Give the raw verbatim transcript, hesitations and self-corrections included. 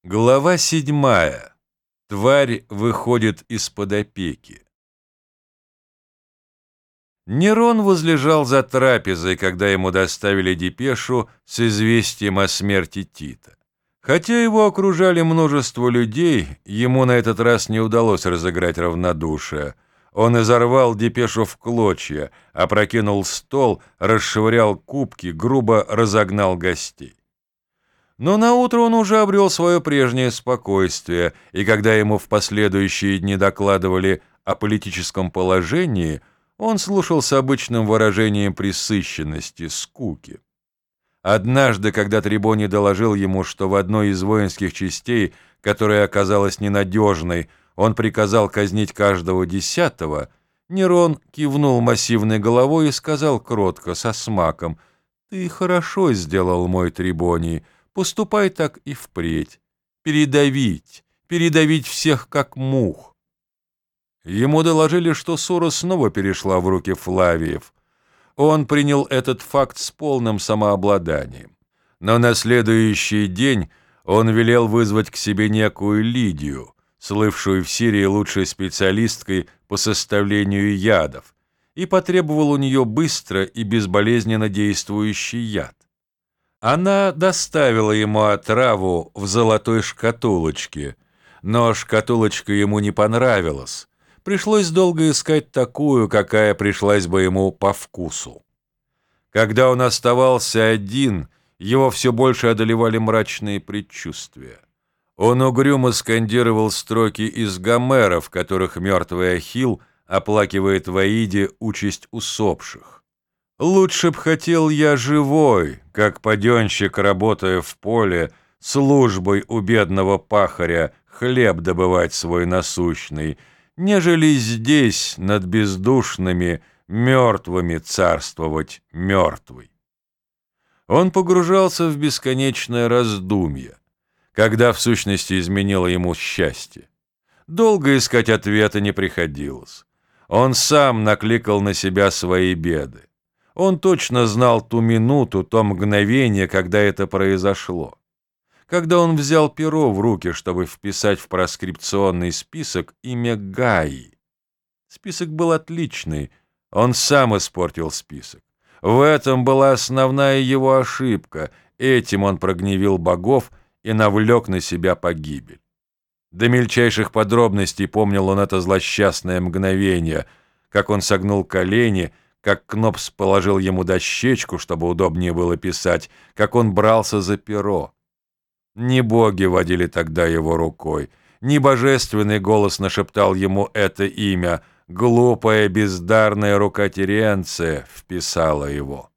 Глава седьмая. Тварь выходит из-под опеки. Нерон возлежал за трапезой, когда ему доставили депешу с известием о смерти Тита. Хотя его окружали множество людей, ему на этот раз не удалось разыграть равнодушие. Он изорвал депешу в клочья, опрокинул стол, расшвырял кубки, грубо разогнал гостей. Но наутро он уже обрел свое прежнее спокойствие, и когда ему в последующие дни докладывали о политическом положении, он слушал с обычным выражением пресыщенности, скуки. Однажды, когда Трибоний доложил ему, что в одной из воинских частей, которая оказалась ненадежной, он приказал казнить каждого десятого, Нерон кивнул массивной головой и сказал кротко, со смаком: «Ты хорошо сделал, мой Трибоний, поступай так и впредь. Передавить, передавить всех как мух». Ему доложили, что ссора снова перешла в руки Флавиев. Он принял этот факт с полным самообладанием. Но на следующий день он велел вызвать к себе некую Лидию, слывшую в Сирии лучшей специалисткой по составлению ядов, и потребовал у нее быстро и безболезненно действующий яд. Она доставила ему отраву в золотой шкатулочке, но шкатулочка ему не понравилась. Пришлось долго искать такую, какая пришлась бы ему по вкусу. Когда он оставался один, его все больше одолевали мрачные предчувствия. Он угрюмо скандировал строки из Гомера, в которых мертвый Ахилл оплакивает в Аиде участь усопших. «Лучше б хотел я живой, как паденщик, работая в поле, службой у бедного пахаря хлеб добывать свой насущный, нежели здесь над бездушными мертвыми царствовать мертвый». Он погружался в бесконечное раздумье, когда в сущности изменило ему счастье. Долго искать ответа не приходилось. Он сам накликал на себя свои беды. Он точно знал ту минуту, то мгновение, когда это произошло. Когда он взял перо в руки, чтобы вписать в проскрипционный список имя Гаи. Список был отличный, он сам испортил список. В этом была основная его ошибка, этим он прогневил богов и навлек на себя погибель. До мельчайших подробностей помнил он это злосчастное мгновение, как он согнул колени, как Кнопс положил ему дощечку, чтобы удобнее было писать, как он брался за перо. Не боги водили тогда его рукой, не божественный голос нашептал ему это имя, глупая бездарная рука Теренция вписала его.